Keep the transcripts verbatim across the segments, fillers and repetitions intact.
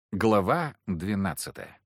Глава двенадцатая.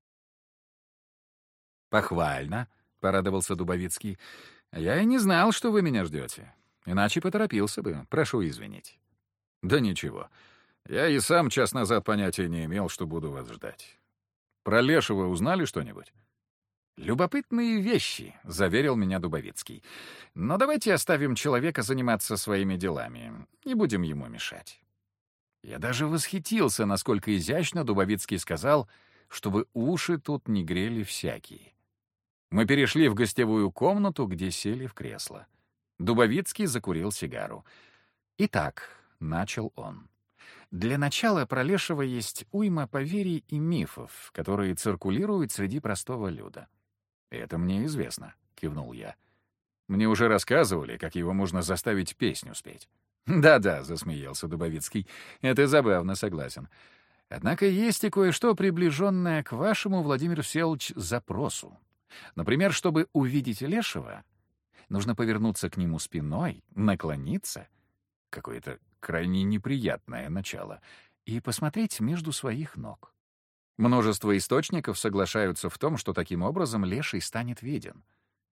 «Похвально», — порадовался Дубовицкий. «Я и не знал, что вы меня ждете. Иначе поторопился бы. Прошу извинить». «Да ничего. Я и сам час назад понятия не имел, что буду вас ждать. Про Лешего узнали что-нибудь?» «Любопытные вещи», — заверил меня Дубовицкий. «Но давайте оставим человека заниматься своими делами. Не будем ему мешать». Я даже восхитился, насколько изящно Дубовицкий сказал, чтобы уши тут не грели всякие. Мы перешли в гостевую комнату, где сели в кресло. Дубовицкий закурил сигару. «Итак», — начал он, — «для начала про Лешего есть уйма поверий и мифов, которые циркулируют среди простого люда». «Это мне известно», — кивнул я. «Мне уже рассказывали, как его можно заставить песню спеть». «Да-да», — засмеялся Дубовицкий, — «это забавно, согласен. Однако есть и кое-что, приближенное к вашему, Владимир Всеволодович, запросу. Например, чтобы увидеть Лешего, нужно повернуться к нему спиной, наклониться, какое-то крайне неприятное начало, и посмотреть между своих ног. Множество источников соглашаются в том, что таким образом Леший станет виден».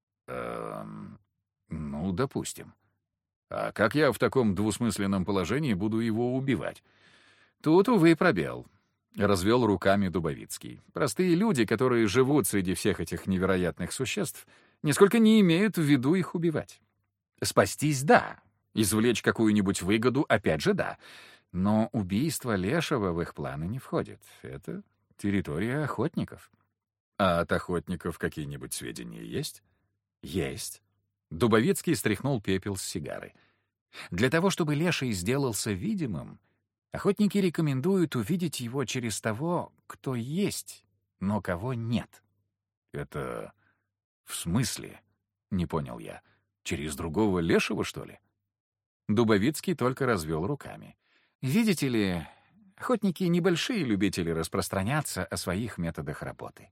«Эм, ну, допустим. А как я в таком двусмысленном положении буду его убивать?» «Тут, увы, пробел», — развел руками Дубовицкий. «Простые люди, которые живут среди всех этих невероятных существ, нисколько не имеют в виду их убивать. Спастись — да, извлечь какую-нибудь выгоду — опять же да, но убийство Лешего в их планы не входит. Это территория охотников». «А от охотников какие-нибудь сведения есть?» «Есть». Дубовицкий стряхнул пепел с сигары. «Для того, чтобы Леший сделался видимым, охотники рекомендуют увидеть его через того, кто есть, но кого нет». «Это в смысле?» — не понял я. «Через другого Лешего, что ли?» Дубовицкий только развел руками. «Видите ли, охотники — небольшие любители распространяться о своих методах работы».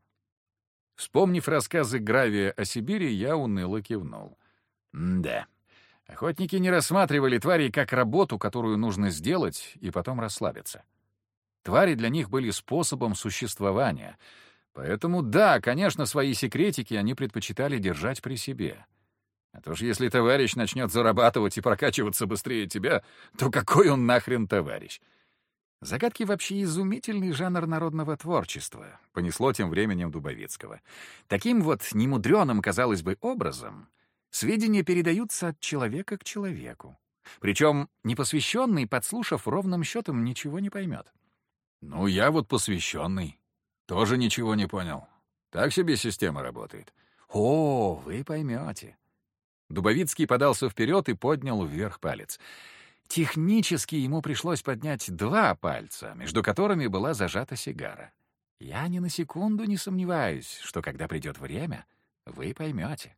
Вспомнив рассказы Гравия о Сибири, я уныло кивнул. «Да, охотники не рассматривали тварей как работу, которую нужно сделать, и потом расслабиться. Твари для них были способом существования. Поэтому, да, конечно, свои секретики они предпочитали держать при себе. А то ж если товарищ начнет зарабатывать и прокачиваться быстрее тебя, то какой он нахрен товарищ?» «Загадки вообще изумительный жанр народного творчества», — понесло тем временем Дубовицкого. «Таким вот немудреным, казалось бы, образом сведения передаются от человека к человеку. Причем непосвященный, подслушав, ровным счетом ничего не поймет». «Ну, я вот посвященный. Тоже ничего не понял. Так себе система работает». «О, вы поймете». Дубовицкий подался вперед и поднял вверх палец. Технически ему пришлось поднять два пальца, между которыми была зажата сигара. Я ни на секунду не сомневаюсь, что когда придет время, вы поймете.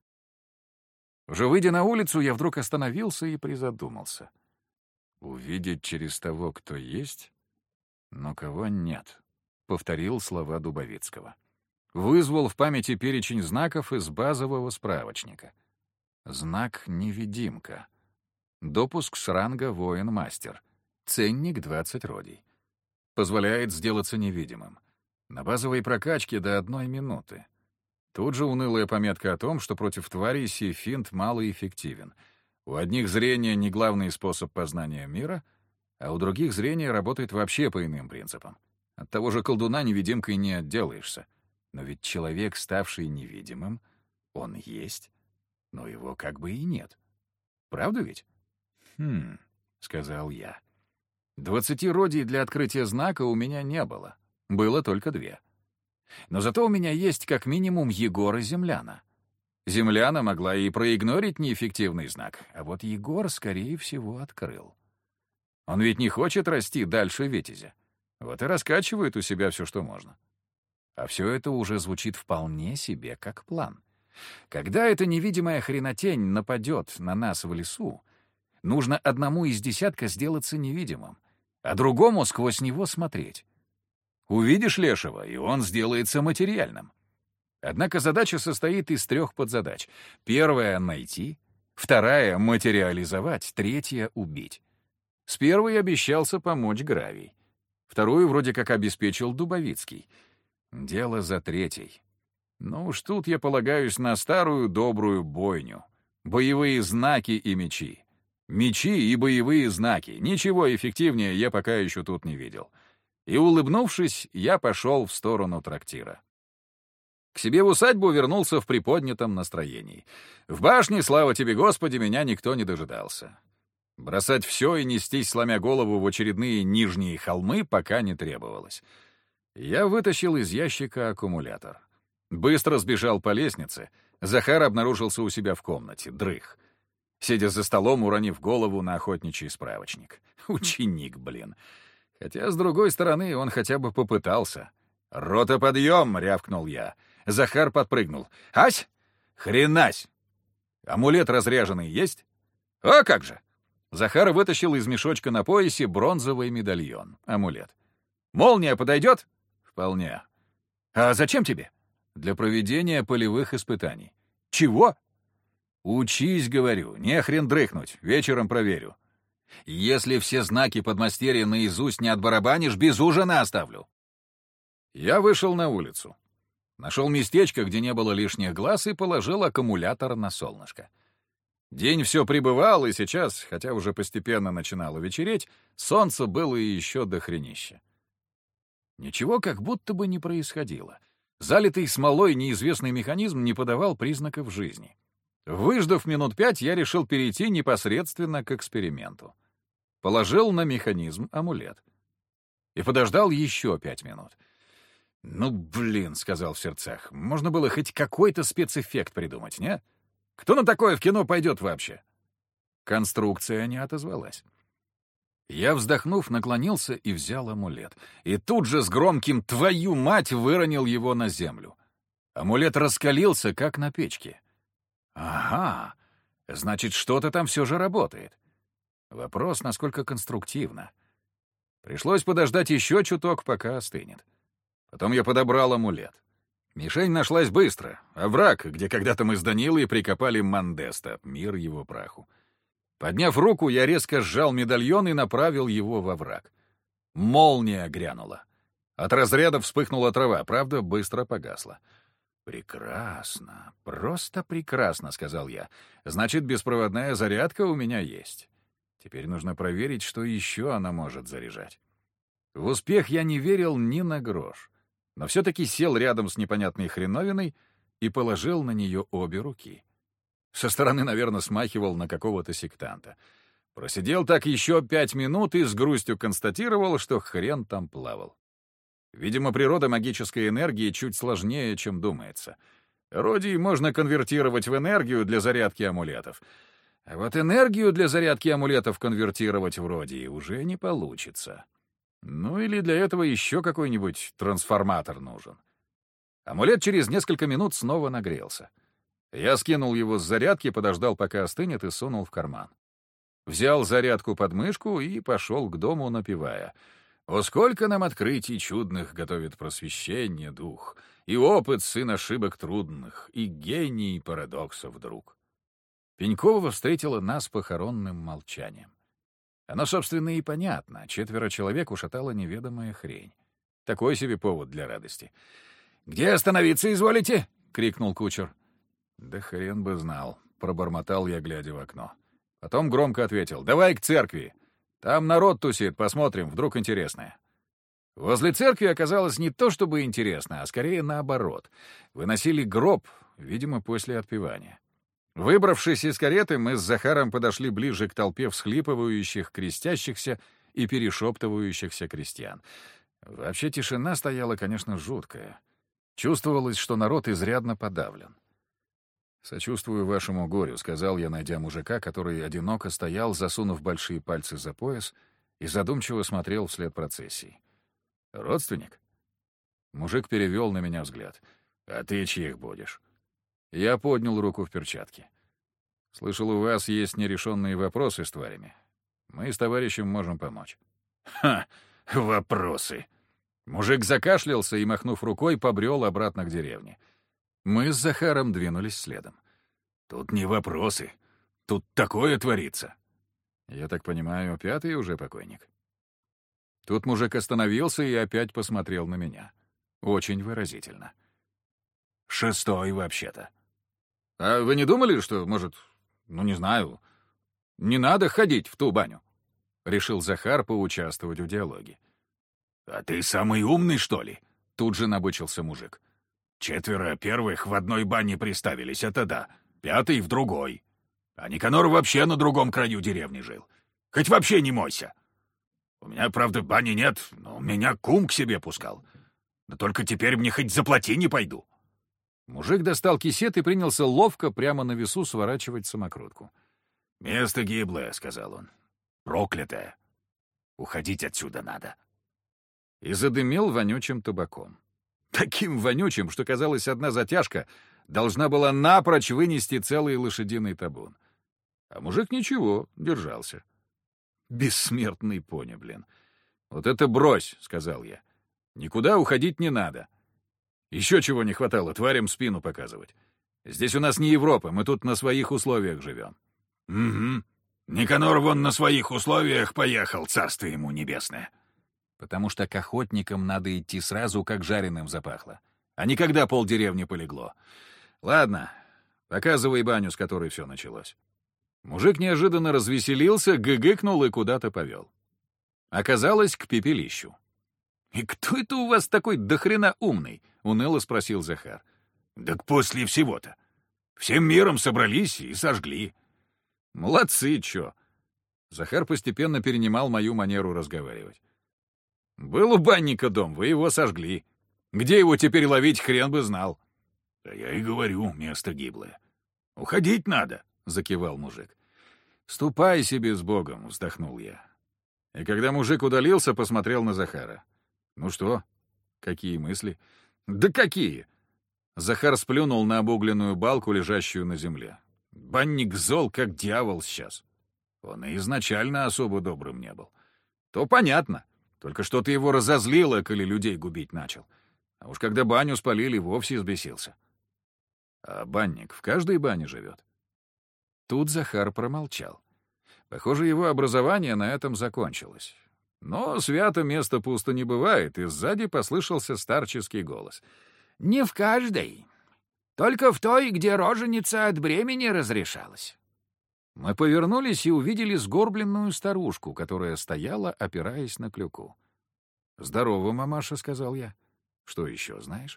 Уже выйдя на улицу, я вдруг остановился и призадумался. «Увидеть через того, кто есть, но кого нет», — повторил слова Дубовицкого. Вызвал в памяти перечень знаков из базового справочника. Знак «Невидимка». Допуск с ранга «Воин-мастер». Ценник двадцать родий. Позволяет сделаться невидимым. На базовой прокачке до одной минуты. Тут же унылая пометка о том, что против тварей сей финт малоэффективен. У одних зрение не главный способ познания мира, а у других зрение работает вообще по иным принципам. От того же колдуна невидимкой не отделаешься. Но ведь человек, ставший невидимым, он есть, но его как бы и нет. Правда ведь? «Хм», — сказал я. «Двадцати родий для открытия знака у меня не было. Было только две. Но зато у меня есть как минимум Егора Земляна. Земляна могла и проигнорить неэффективный знак, а вот Егор, скорее всего, открыл. Он ведь не хочет расти дальше Витязя. Вот и раскачивает у себя все, что можно. А все это уже звучит вполне себе как план. Когда эта невидимая хренотень нападет на нас в лесу, нужно одному из десятка сделаться невидимым, а другому сквозь него смотреть. Увидишь Лешего, и он сделается материальным. Однако задача состоит из трех подзадач. Первая — найти, вторая — материализовать, третья — убить. С первой обещался помочь Гравий. Вторую вроде как обеспечил Дубовицкий. Дело за третьей. Ну уж тут я полагаюсь на старую добрую бойню. Боевые знаки и мечи. Мечи и боевые знаки. Ничего эффективнее я пока еще тут не видел. И, улыбнувшись, я пошел в сторону трактира. К себе в усадьбу вернулся в приподнятом настроении. В башне, слава тебе, Господи, меня никто не дожидался. Бросать все и нестись, сломя голову, в очередные нижние холмы пока не требовалось. Я вытащил из ящика аккумулятор. Быстро сбежал по лестнице. Захар обнаружился у себя в комнате, дрых. Сидя за столом, уронив голову на охотничий справочник. Ученик, блин. Хотя, с другой стороны, он хотя бы попытался. «Рота, подъем!» — рявкнул я. Захар подпрыгнул. «Ась! Хренась! Амулет разряженный есть?» «А как же!» Захар вытащил из мешочка на поясе бронзовый медальон, амулет. «Молния подойдет?» «Вполне». «А зачем тебе?» «Для проведения полевых испытаний». «Чего?» «Учись, говорю, не хрен дрыхнуть, вечером проверю. Если все знаки подмастерья наизусть не отбарабанишь, без ужина оставлю». Я вышел на улицу. Нашел местечко, где не было лишних глаз, и положил аккумулятор на солнышко. День все прибывал, и сейчас, хотя уже постепенно начинало вечереть, солнце было еще дохренища. Ничего как будто бы не происходило. Залитый смолой неизвестный механизм не подавал признаков жизни. Выждав минут пять, я решил перейти непосредственно к эксперименту. Положил на механизм амулет. И подождал еще пять минут. «Ну, блин», — сказал в сердцах, — «можно было хоть какой-то спецэффект придумать, не? Кто на такое в кино пойдет вообще?» Конструкция не отозвалась. Я, вздохнув, наклонился и взял амулет. И тут же с громким «твою мать» выронил его на землю. Амулет раскалился, как на печке. Ага, значит, что-то там все же работает. Вопрос, насколько конструктивно. Пришлось подождать еще чуток, пока остынет. Потом я подобрал амулет. Мишень нашлась быстро. Овраг, где когда-то мы с Данилой прикопали Мандеста, мир его праху. Подняв руку, я резко сжал медальон и направил его во враг. Молния грянула. От разряда вспыхнула трава, правда, быстро погасла. «Прекрасно, просто прекрасно», — сказал я. «Значит, беспроводная зарядка у меня есть. Теперь нужно проверить, что еще она может заряжать». В успех я не верил ни на грош, но все-таки сел рядом с непонятной хреновиной и положил на нее обе руки. Со стороны, наверное, смахивал на какого-то сектанта. Просидел так еще пять минут и с грустью констатировал, что хрен там плавал. Видимо, природа магической энергии чуть сложнее, чем думается. Родий можно конвертировать в энергию для зарядки амулетов. А вот энергию для зарядки амулетов конвертировать в родии уже не получится. Ну или для этого еще какой-нибудь трансформатор нужен. Амулет через несколько минут снова нагрелся. Я скинул его с зарядки, подождал, пока остынет, и сунул в карман. Взял зарядку под мышку и пошел к дому, напевая: «О, сколько нам открытий чудных готовит просвещение дух, и опыт сын ошибок трудных, и гений парадоксов друг». Пенькова встретила нас похоронным молчанием. Оно, собственно, и понятно. Четверо человек ушатала неведомая хрень. Такой себе повод для радости. «Где остановиться изволите?» — крикнул кучер. «Да хрен бы знал», — пробормотал я, глядя в окно. Потом громко ответил: «Давай к церкви. Там народ тусит, посмотрим, вдруг интересное». Возле церкви оказалось не то чтобы интересно, а скорее наоборот. Выносили гроб, видимо, после отпевания. Выбравшись из кареты, мы с Захаром подошли ближе к толпе всхлипывающих, крестящихся и перешептывающихся крестьян. Вообще тишина стояла, конечно, жуткая. Чувствовалось, что народ изрядно подавлен. «Сочувствую вашему горю», — сказал я, найдя мужика, который одиноко стоял, засунув большие пальцы за пояс, и задумчиво смотрел вслед процессии. «Родственник?» Мужик перевел на меня взгляд. «А ты чьих будешь?» Я поднял руку в перчатке. «Слышал, у вас есть нерешенные вопросы с тварями. Мы с товарищем можем помочь». «Ха! Вопросы!» Мужик закашлялся и, махнув рукой, побрел обратно к деревне. Мы с Захаром двинулись следом. «Тут не вопросы. Тут такое творится». «Я так понимаю, пятый уже покойник?» Тут мужик остановился и опять посмотрел на меня. Очень выразительно. «Шестой, вообще-то». «А вы не думали, что, может, ну, не знаю, не надо ходить в ту баню?» Решил Захар поучаствовать в диалоге. «А ты самый умный, что ли?» Тут же набычился мужик. «Четверо первых в одной бане приставились, это да. Пятый в другой. А Никанор вообще на другом краю деревни жил. Хоть вообще не мойся. У меня, правда, бани нет, но меня кум к себе пускал. Да только теперь мне хоть заплати не пойду». Мужик достал кисет и принялся ловко прямо на весу сворачивать самокрутку. «Место гиблое», — сказал он. «Проклятое. Уходить отсюда надо». И задымел вонючим табаком. Таким вонючим, что, казалось, одна затяжка должна была напрочь вынести целый лошадиный табун. А мужик ничего, держался. Бессмертный пони, блин. «Вот это брось», — сказал я. «Никуда уходить не надо. Еще чего не хватало, тварям спину показывать. Здесь у нас не Европа, мы тут на своих условиях живем». «Угу. Никанор вон на своих условиях поехал, царство ему небесное». Потому что к охотникам надо идти сразу, как жареным запахло. А не когда полдеревни полегло. Ладно, показывай баню, с которой все началось. Мужик неожиданно развеселился, гыгыкнул и куда-то повел. Оказалось, к пепелищу. «И кто это у вас такой дохрена умный?» — уныло спросил Захар. «Так после всего-то. Всем миром собрались и сожгли». «Молодцы, чё?» Захар постепенно перенимал мою манеру разговаривать. «Был у банника дом, вы его сожгли. Где его теперь ловить, хрен бы знал». «Да я и говорю, место гиблое. Уходить надо», — закивал мужик. «Ступай себе с Богом», — вздохнул я. И когда мужик удалился, посмотрел на Захара. «Ну что? Какие мысли?» «Да какие!» Захар сплюнул на обугленную балку, лежащую на земле. «Банник зол, как дьявол сейчас. Он и изначально особо добрым не был. То понятно. Только что-то его разозлило, коли людей губить начал. А уж когда баню спалили, вовсе взбесился. А банник в каждой бане живет». Тут Захар промолчал. Похоже, его образование на этом закончилось. Но свято место пусто не бывает, и сзади послышался старческий голос. «Не в каждой. Только в той, где роженица от бремени разрешалась». Мы повернулись и увидели сгорбленную старушку, которая стояла, опираясь на клюку. «Здорово, мамаша», — сказал я. «Что еще знаешь?»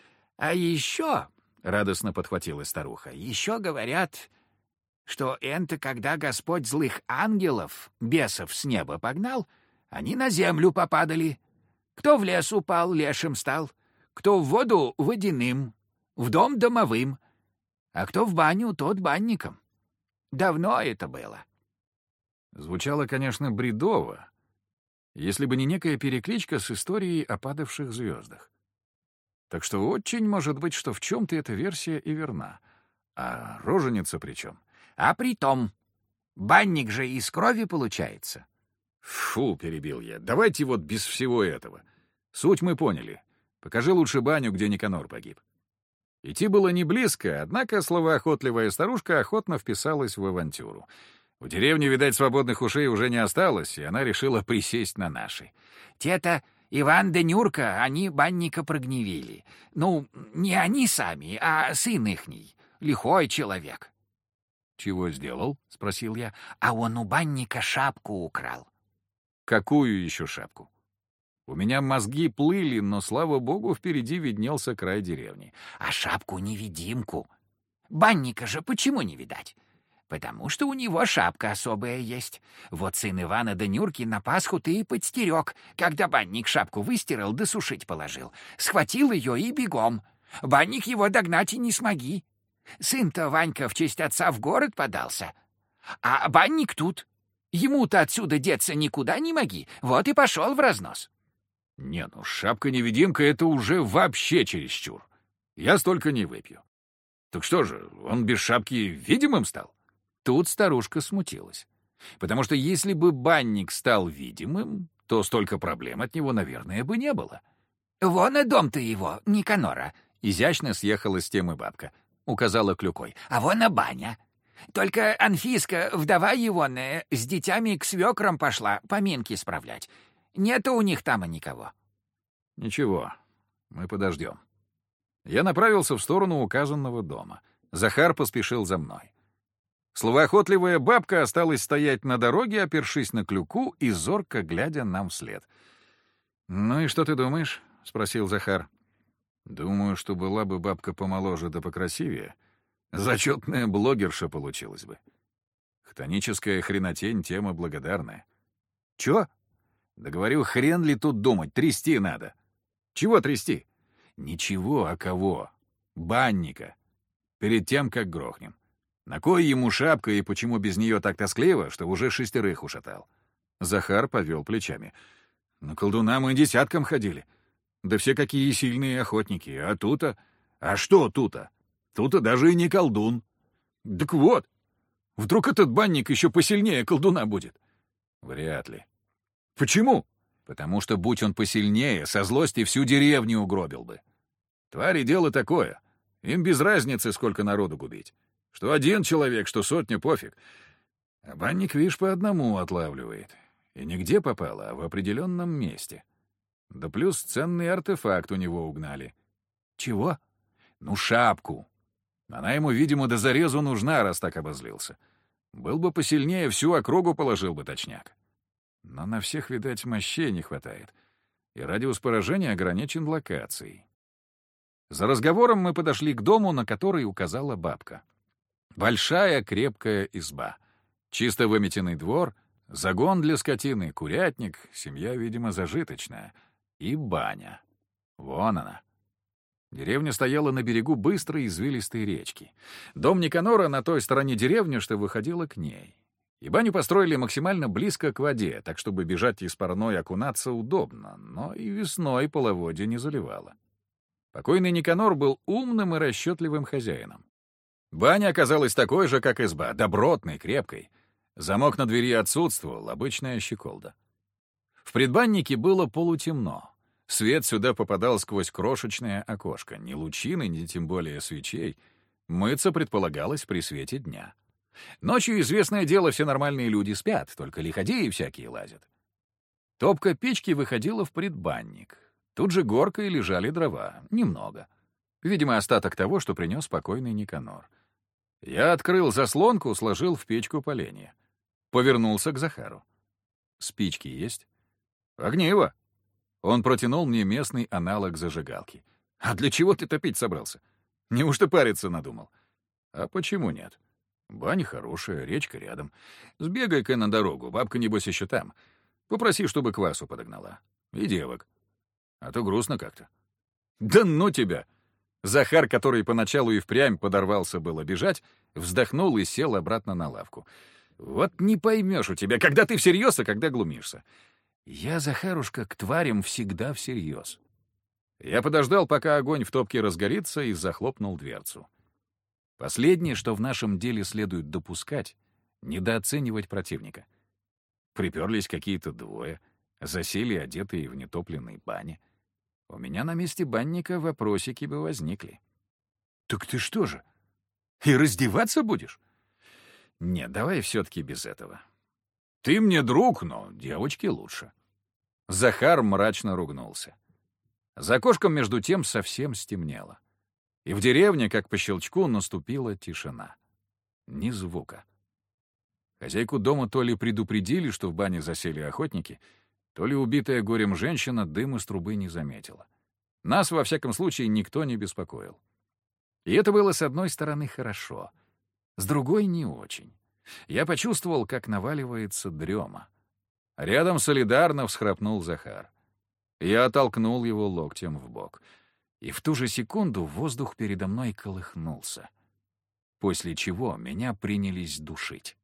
«А еще», — радостно подхватила старуха, — «еще говорят, что энто, когда Господь злых ангелов, бесов с неба погнал, они на землю попадали. Кто в лес упал, лешим стал, кто в воду — водяным, в дом — домовым, а кто в баню — тот банником. Давно это было». Звучало, конечно, бредово, если бы не некая перекличка с историей о падавших звездах. Так что очень может быть, что в чем-то эта версия и верна. А роженица при чем? «А при том, банник же из крови получается». «Фу», — перебил я, — «давайте вот без всего этого. Суть мы поняли. Покажи лучше баню, где Никанор погиб». Идти было не близко, однако словоохотливая старушка охотно вписалась в авантюру. В деревне, видать, свободных ушей уже не осталось, и она решила присесть на наши. «Те-то Иван да Нюрка, они банника прогневили. Ну, не они сами, а сын ихний, лихой человек». «Чего сделал?» — спросил я. «А он у банника шапку украл». «Какую еще шапку?» У меня мозги плыли, но, слава богу, впереди виднелся край деревни. «А шапку-невидимку? Банника же почему не видать? Потому что у него шапка особая есть. Вот сын Ивана да Нюрки на Пасху-то и подстерег, когда банник шапку выстирал да сушить положил. Схватил ее и бегом. Банник его догнать и не смоги. Сын-то Ванька в честь отца в город подался. А банник тут. Ему-то отсюда деться никуда не моги. Вот и пошел в разнос». «Не, ну шапка-невидимка — это уже вообще чересчур. Я столько не выпью». «Так что же, он без шапки видимым стал?» Тут старушка смутилась. Потому что если бы банник стал видимым, то столько проблем от него, наверное, бы не было. «Вон и дом-то его, Никанора», — изящно съехала с темы бабка. Указала клюкой. «А вон и баня. Только Анфиска, вдова егоная, с детьми к свекрам пошла поминки справлять. Нету у них там и никого». «Ничего, мы подождем». Я направился в сторону указанного дома. Захар поспешил за мной. Словоохотливая бабка осталась стоять на дороге, опершись на клюку и зорко глядя нам вслед. «Ну и что ты думаешь?» — спросил Захар. «Думаю, что была бы бабка помоложе да покрасивее, зачетная блогерша получилась бы. Хтоническая хренотень — тема благодарная». «Чё?» «Да говорю, хрен ли тут думать, трясти надо». «Чего трясти?» «Ничего, а кого? Банника. Перед тем, как грохнем. На кой ему шапка и почему без нее так тоскливо, что уже шестерых ушатал?» Захар повел плечами. «На колдуна мы десятком ходили. Да все какие сильные охотники. А тут-то... А что тут-то? Тут-то даже и не колдун. Так вот, вдруг этот банник еще посильнее колдуна будет?» «Вряд ли». «Почему?» «Потому что, будь он посильнее, со злости всю деревню угробил бы. Твари дело такое. Им без разницы, сколько народу губить. Что один человек, что сотня, пофиг. А банник, видишь, по одному отлавливает. И не где попало, а в определенном месте. Да плюс ценный артефакт у него угнали». «Чего?» «Ну, шапку. Она ему, видимо, до зарезу нужна, раз так обозлился. Был бы посильнее, всю округу положил бы точняк. Но на всех, видать, мощей не хватает. И радиус поражения ограничен локацией». За разговором мы подошли к дому, на который указала бабка. Большая крепкая изба. Чисто выметенный двор, загон для скотины, курятник, семья, видимо, зажиточная. И баня. Вон она. Деревня стояла на берегу быстрой извилистой речки. Дом Никанора на той стороне деревни, что выходила к ней. И баню построили максимально близко к воде, так чтобы бежать из парной окунаться удобно, но и весной половодье не заливало. Покойный Никанор был умным и расчетливым хозяином. Баня оказалась такой же, как изба, добротной, крепкой. Замок на двери отсутствовал, обычная щеколда. В предбаннике было полутемно. Свет сюда попадал сквозь крошечное окошко. Ни лучины, ни тем более свечей. Мыться предполагалось при свете дня. Ночью, известное дело, все нормальные люди спят, только лиходеи всякие лазят. Топка печки выходила в предбанник. Тут же горкой лежали дрова. Немного. Видимо, остаток того, что принес покойный Никанор. Я открыл заслонку, сложил в печку поленья. Повернулся к Захару. «Спички есть?» «Огниво». Он протянул мне местный аналог зажигалки. «А для чего ты топить собрался? Неужто париться надумал?» «А почему нет? Баня хорошая, речка рядом. Сбегай-ка на дорогу, бабка, небось, еще там. Попроси, чтобы квасу подогнала. И девок. А то грустно как-то». «Да ну тебя!» Захар, который поначалу и впрямь подорвался было бежать, вздохнул и сел обратно на лавку. «Вот не поймешь у тебя, когда ты всерьез, а когда глумишься. Я, Захарушка, к тварям всегда всерьез». Я подождал, пока огонь в топке разгорится, и захлопнул дверцу. Последнее, что в нашем деле следует допускать — недооценивать противника. Приперлись какие-то двое, засели одетые в нетопленной бане. У меня на месте банника вопросики бы возникли. «Так ты что же, и раздеваться будешь?» «Нет, давай все-таки без этого. Ты мне друг, но девочки лучше». Захар мрачно ругнулся. За окошком, между тем, совсем стемнело. И в деревне, как по щелчку, наступила тишина. Ни звука. Хозяйку дома то ли предупредили, что в бане засели охотники, то ли убитая горем женщина дым из трубы не заметила. Нас, во всяком случае, никто не беспокоил. И это было, с одной стороны, хорошо, с другой — не очень. Я почувствовал, как наваливается дрема. Рядом солидарно всхрапнул Захар. Я оттолкнул его локтем в бок. И в ту же секунду воздух передо мной колыхнулся. После чего меня принялись душить.